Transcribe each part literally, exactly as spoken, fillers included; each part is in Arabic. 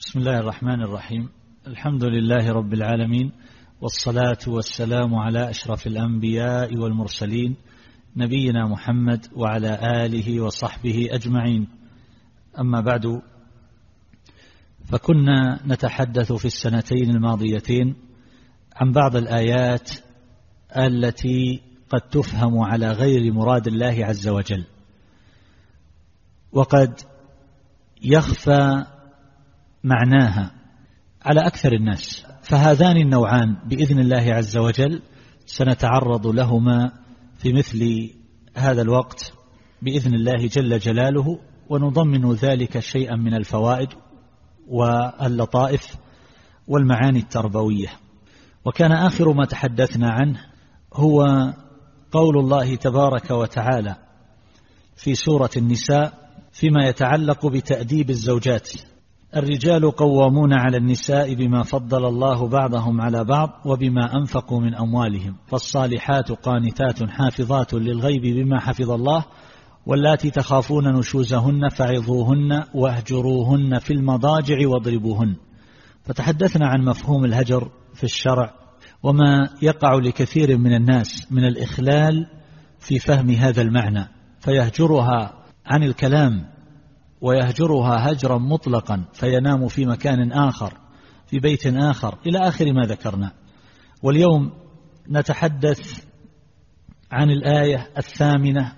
بسم الله الرحمن الرحيم. الحمد لله رب العالمين، والصلاة والسلام على أشرف الأنبياء والمرسلين نبينا محمد وعلى آله وصحبه أجمعين. أما بعد، فكنا نتحدث في السنتين الماضيتين عن بعض الآيات التي قد تفهم على غير مراد الله عز وجل، وقد يخفى معناها على أكثر الناس، فهذان النوعان بإذن الله عز وجل سنتعرض لهما في مثل هذا الوقت بإذن الله جل جلاله، ونضمن ذلك شيئا من الفوائد واللطائف والمعاني التربوية. وكان آخر ما تحدثنا عنه هو قول الله تبارك وتعالى في سورة النساء فيما يتعلق بتأديب الزوجات: الرجال قوامون على النساء بما فضل الله بعضهم على بعض وبما أنفقوا من أموالهم، فالصالحات قانتات حافظات للغيب بما حفظ الله، واللاتي تخافون نشوزهن فعظوهن واهجروهن في المضاجع واضربوهن. فتحدثنا عن مفهوم الهجر في الشرع وما يقع لكثير من الناس من الإخلال في فهم هذا المعنى، فيهجرها عن الكلام ويهجرها هجرا مطلقا، فينام في مكان آخر في بيت آخر إلى آخر ما ذكرنا. واليوم نتحدث عن الآية الثامنة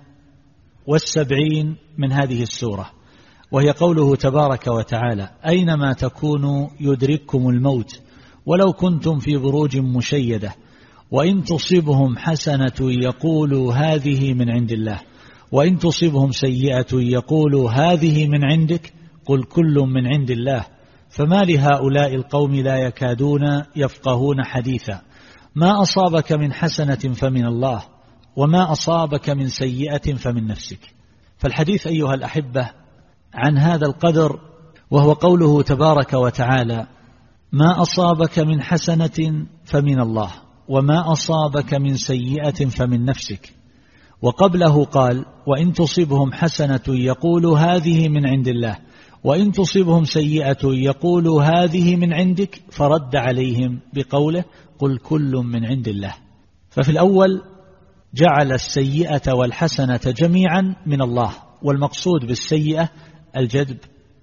والسبعين من هذه السورة، وهي قوله تبارك وتعالى: أينما تكونوا يدرككم الموت ولو كنتم في بروج مشيدة وإن تصبهم حسنة يقولوا هذه من عند الله وإن تصبهم سيئة يقولوا هذه من عندك قل كل من عند الله فما لهؤلاء القوم لا يكادون يفقهون حديثا ما أصابك من حسنة فمن الله وما أصابك من سيئة فمن نفسك. فالحديث أيها الأحبة عن هذا القدر، وهو قوله تبارك وتعالى: ما أصابك من حسنة فمن الله وما أصابك من سيئة فمن نفسك. وقبله قال: وإن تصبهم حسنة يقولوا هذه من عند الله وإن تصبهم سيئة يقولوا هذه من عندك، فرد عليهم بقوله: قل كل من عند الله. ففي الأول جعل السيئة والحسنة جميعا من الله، والمقصود بالسيئة الجدب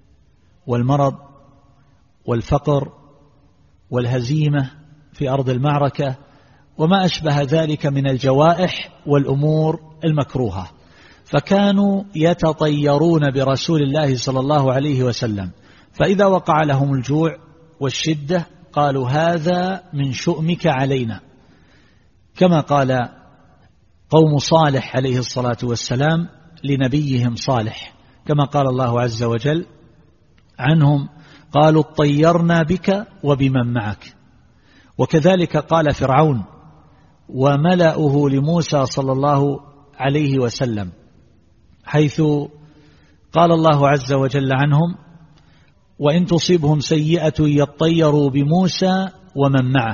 والمرض والفقر والهزيمة في أرض المعركة وما أشبه ذلك من الجوائح والأمور المكروهة. فكانوا يتطيرون برسول الله صلى الله عليه وسلم، فإذا وقع لهم الجوع والشدة قالوا: هذا من شؤمك علينا، كما قال قوم صالح عليه الصلاة والسلام لنبيهم صالح، كما قال الله عز وجل عنهم: قالوا اطيرنا بك وبمن معك. وكذلك قال فرعون وملأه لموسى صلى الله عليه وسلم، حيث قال الله عز وجل عنهم: وإن تصيبهم سيئة يطيروا بموسى ومن معه.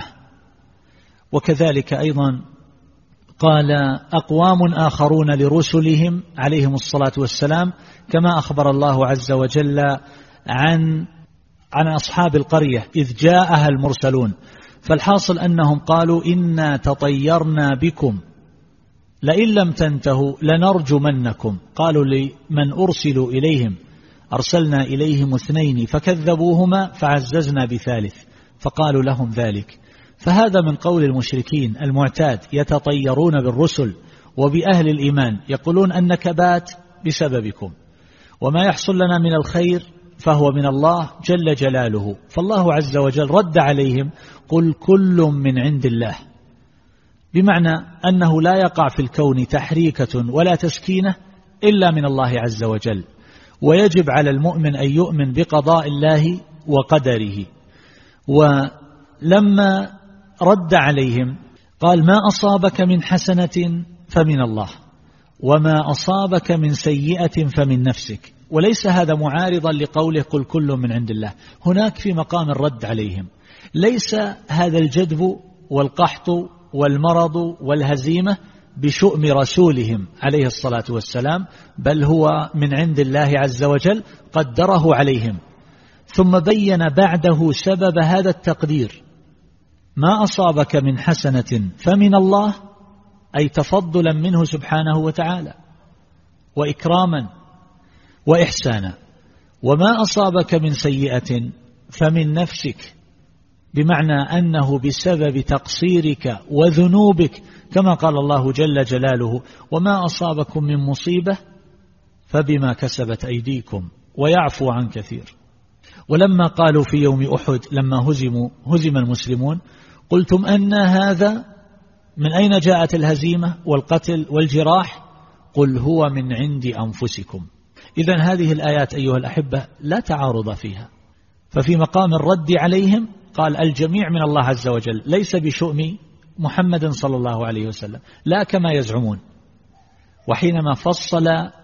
وكذلك أيضا قال أقوام آخرون لرسلهم عليهم الصلاة والسلام، كما أخبر الله عز وجل عن عن أصحاب القرية إذ جاءها المرسلون. فالحاصل أنهم قالوا: إنا تطيرنا بكم لئن لم تنتهوا لنرجمنكم. قالوا لمن أرسلوا إليهم: أرسلنا إليهم اثنين فكذبوهما فعززنا بثالث، فقالوا لهم ذلك. فهذا من قول المشركين المعتاد، يتطيرون بالرسل وبأهل الإيمان، يقولون النكبات بسببكم، وما يحصل لنا من الخير فهو من الله جل جلاله. فالله عز وجل رد عليهم: قل كل من عند الله، بمعنى أنه لا يقع في الكون تحريكة ولا تسكينة إلا من الله عز وجل، ويجب على المؤمن أن يؤمن بقضاء الله وقدره. ولما رد عليهم قال: ما أصابك من حسنة فمن الله وما أصابك من سيئة فمن نفسك. وليس هذا معارضا لقوله: قل كل من عند الله. هناك في مقام الرد عليهم ليس هذا الجدب والقحط والمرض والهزيمة بشؤم رسولهم عليه الصلاة والسلام، بل هو من عند الله عز وجل قدره عليهم. ثم بين بعده سبب هذا التقدير: ما أصابك من حسنة فمن الله، أي تفضلا منه سبحانه وتعالى وإكراما وإحسانا، وما أصابك من سيئة فمن نفسك، بمعنى أنه بسبب تقصيرك وذنوبك، كما قال الله جل جلاله: وما أصابكم من مصيبة فبما كسبت أيديكم ويعفو عن كثير. ولما قالوا في يوم أحد لما هزموا هزم المسلمون: قلتم أن هذا، من أين جاءت الهزيمة والقتل والجراح؟ قل هو من عند أنفسكم. إذن هذه الآيات أيها الأحبة لا تعارض فيها، ففي مقام الرد عليهم قال: الجميع من الله عز وجل، ليس بشؤم محمد صلى الله عليه وسلم، لا كما يزعمون. وحينما فصل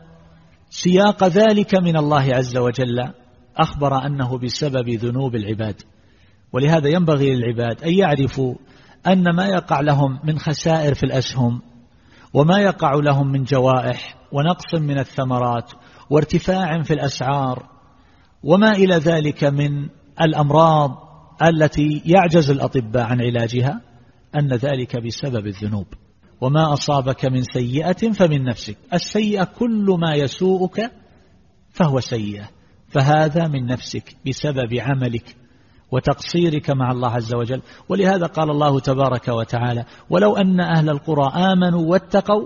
سياق ذلك من الله عز وجل أخبر أنه بسبب ذنوب العباد. ولهذا ينبغي للعباد أن يعرفوا أن ما يقع لهم من خسائر في الأسهم، وما يقع لهم من جوائح ونقص من الثمرات وارتفاع في الأسعار وما إلى ذلك من الأمراض التي يعجز الأطباء عن علاجها، أن ذلك بسبب الذنوب. وما أصابك من سيئة فمن نفسك، السيئة كل ما يسوءك فهو سيئة، فهذا من نفسك بسبب عملك وتقصيرك مع الله عز وجل. ولهذا قال الله تبارك وتعالى: ولو أن أهل القرى آمنوا واتقوا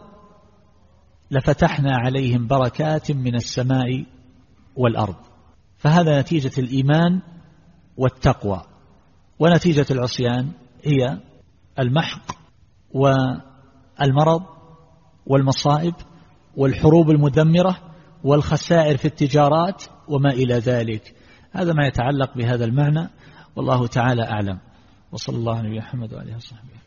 لفتحنا عليهم بركات من السماء والأرض. فهذا نتيجة الإيمان والتقوى. ونتيجة العصيان هي المحق والمرض والمصائب والحروب المدمرة والخسائر في التجارات وما إلى ذلك. هذا ما يتعلق بهذا المعنى، والله تعالى أعلم. وصلى الله على نبينا محمد وعلى آله وصحبه.